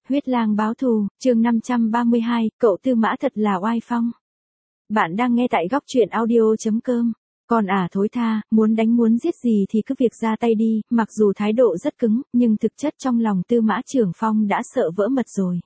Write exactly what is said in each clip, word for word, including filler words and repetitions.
Huyết lang báo thù, chương năm trăm ba mươi hai, cậu Tư Mã thật là oai phong. Bạn đang nghe tại góc truyện audio chấm com. Còn ả thối tha, muốn đánh muốn giết gì thì cứ việc ra tay đi, mặc dù thái độ rất cứng, nhưng thực chất trong lòng Tư Mã Trường Phong đã sợ vỡ mật rồi.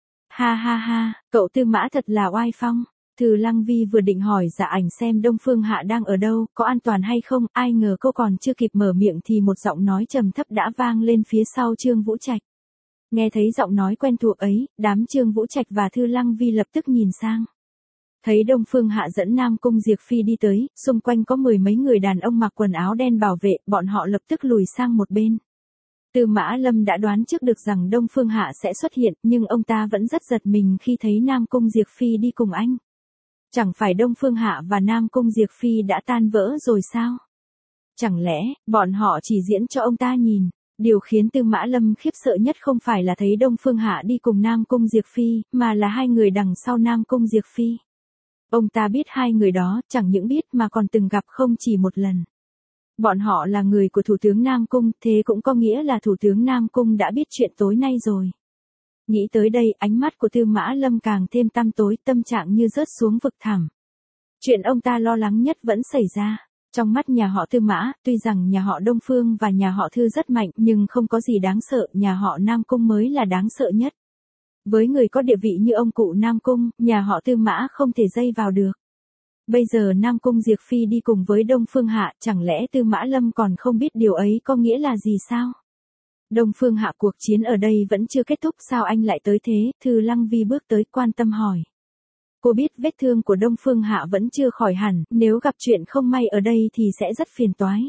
Ha ha ha, cậu Tư Mã thật là oai phong. Từ Lăng Vi vừa định hỏi Dạ Ảnh xem Đông Phương Hạ đang ở đâu, có an toàn hay không, ai ngờ cô còn chưa kịp mở miệng thì một giọng nói trầm thấp đã vang lên phía sau Trương Vũ Trạch. Nghe thấy giọng nói quen thuộc ấy, đám Trương Vũ Trạch và Thư Lăng Vi lập tức nhìn sang. Thấy Đông Phương Hạ dẫn Nam Cung Diệp Phi đi tới, xung quanh có mười mấy người đàn ông mặc quần áo đen bảo vệ, bọn họ lập tức lùi sang một bên. Tư Mã Lâm đã đoán trước được rằng Đông Phương Hạ sẽ xuất hiện, nhưng ông ta vẫn rất giật mình khi thấy Nam Cung Diệp Phi đi cùng anh. Chẳng phải Đông Phương Hạ và Nam Cung Diệp Phi đã tan vỡ rồi sao? Chẳng lẽ, bọn họ chỉ diễn cho ông ta nhìn? Điều khiến Tư Mã Lâm khiếp sợ nhất không phải là thấy Đông Phương Hạ đi cùng Nam Cung Diệp Phi, mà là hai người đằng sau Nam Cung Diệp Phi. Ông ta biết hai người đó, chẳng những biết mà còn từng gặp không chỉ một lần. Bọn họ là người của Thủ tướng Nam Cung, thế cũng có nghĩa là Thủ tướng Nam Cung đã biết chuyện tối nay rồi. Nghĩ tới đây, ánh mắt của Tư Mã Lâm càng thêm tăm tối, tâm trạng như rớt xuống vực thẳm. Chuyện ông ta lo lắng nhất vẫn xảy ra. Trong mắt nhà họ Tư Mã, tuy rằng nhà họ Đông Phương và nhà họ Thư rất mạnh, nhưng không có gì đáng sợ, nhà họ Nam Cung mới là đáng sợ nhất. Với người có địa vị như ông cụ Nam Cung, nhà họ Tư Mã không thể dây vào được. Bây giờ Nam Cung Diệp Phi đi cùng với Đông Phương Hạ, chẳng lẽ Tư Mã Lâm còn không biết điều ấy có nghĩa là gì sao? Đông Phương Hạ, cuộc chiến ở đây vẫn chưa kết thúc, sao anh lại tới thế? Thư Lăng Vi bước tới quan tâm hỏi. Cô biết vết thương của Đông Phương Hạ vẫn chưa khỏi hẳn, nếu gặp chuyện không may ở đây thì sẽ rất phiền toái.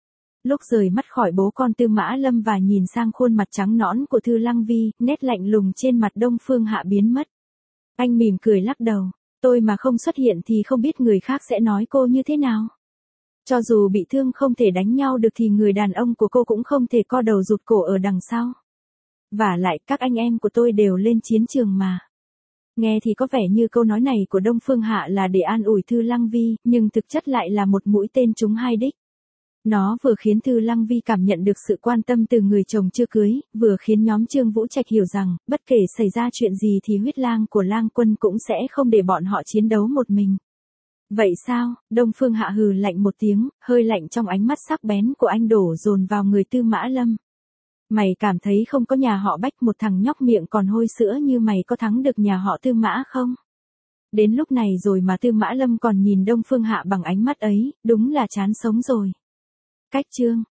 Lúc rời mắt khỏi bố con Tư Mã Lâm và nhìn sang khuôn mặt trắng nõn của Thư Lăng Vi, nét lạnh lùng trên mặt Đông Phương Hạ biến mất. Anh mỉm cười lắc đầu, tôi mà không xuất hiện thì không biết người khác sẽ nói cô như thế nào. Cho dù bị thương không thể đánh nhau được thì người đàn ông của cô cũng không thể co đầu rụt cổ ở đằng sau. Vả lại các anh em của tôi đều lên chiến trường mà. Nghe thì có vẻ như câu nói này của Đông Phương Hạ là để an ủi Thư Lăng Vi, nhưng thực chất lại là một mũi tên trúng hai đích. Nó vừa khiến Thư Lăng Vi cảm nhận được sự quan tâm từ người chồng chưa cưới, vừa khiến nhóm Trương Vũ Trạch hiểu rằng, bất kể xảy ra chuyện gì thì huyết lang của Lang Quân cũng sẽ không để bọn họ chiến đấu một mình. Vậy sao? Đông Phương Hạ hừ lạnh một tiếng, hơi lạnh trong ánh mắt sắc bén của anh đổ dồn vào người Tư Mã Lâm. Mày cảm thấy không có nhà họ Bách một thằng nhóc miệng còn hôi sữa như mày có thắng được nhà họ Tư Mã không? Đến lúc này rồi mà Tư Mã Lâm còn nhìn Đông Phương Hạ bằng ánh mắt ấy, đúng là chán sống rồi. Cách chương